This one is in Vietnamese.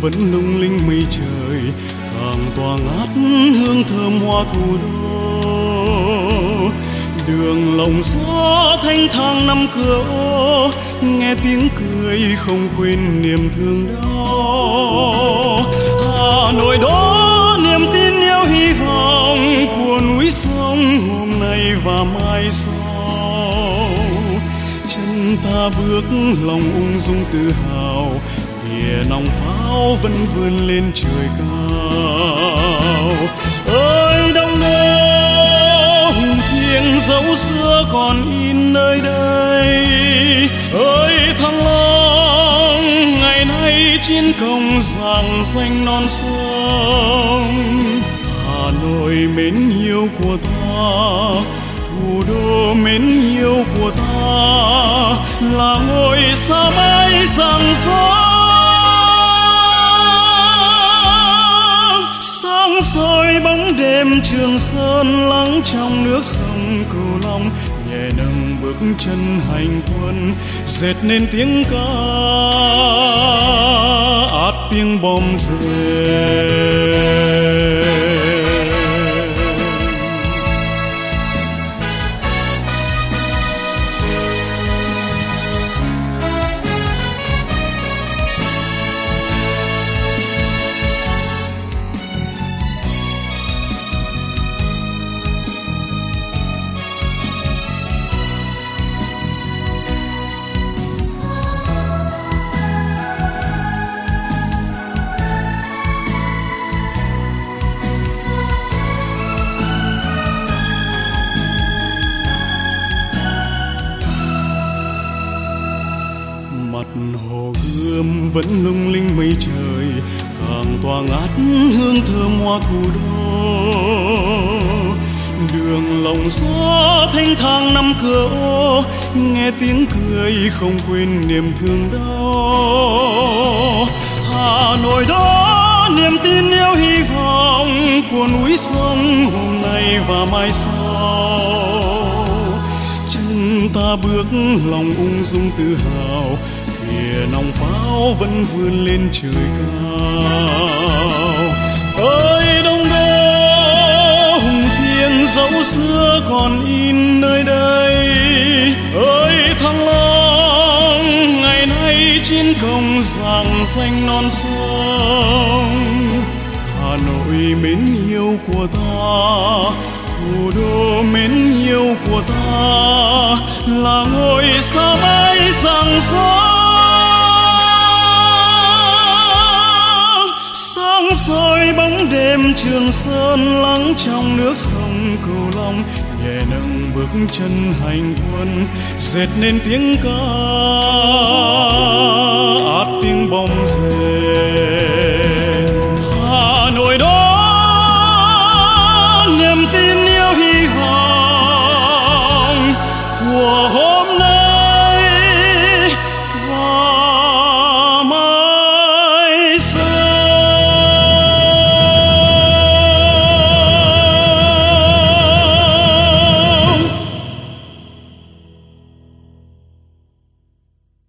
vẫn lung linh mây trời, càng tỏa ngát hương thơm hoa thủ đô. Đường lòng gió thanh thang năm cửa ô, nghe tiếng cười không quên niềm thương đau. Hà Nội đó niềm tin yêu hy vọng của núi sông hôm nay và mai sau. Chân ta bước lòng ung dung tự hào, kìa nòng pháo vẫn vươn lên trời cao. Ơi Đông Đô hùng thiêng dấu xưa còn in nơi đây, ơi Thăng Long ngày nay chiến công rạng danh non sông. Hà Nội mến yêu của ta, thủ đô mến yêu của ta, là ngôi sao mãi rạng rỡ. Sáng soi bóng đêm Trường Sơn lắng trong nước sông Cửu Long, nhẹ nâng bước chân hành quân dệt nên tiếng ca át tiếng bom rơi. Mặt hồ Gươm vẫn lung linh mây trời, càng tỏa ngát hương thơm hoa thủ đô. Đường lòng gió thanh thang năm cửa ô, nghe tiếng cười không quên niềm thương đau. Hà Nội đó niềm tin yêu hy vọng của núi sông hôm nay và mai sau. Chân ta bước lòng ung dung tự hào, kìa nòng pháo vẫn vươn lên trời cao. Ơi Đông Đô hùng thiêng dấu xưa còn in nơi đây, ơi Thăng Long ngày nay chiến công rạng danh non sông. Hà Nội mến yêu của ta, thủ đô mến yêu của ta, là ngôi sao mãi rạng rỡ. Sáng soi bóng đêm Trường Sơn lắng trong nước sông Cửu Long, nhẹ nâng bước chân hành quân dệt nên tiếng ca át tiếng bom rơi.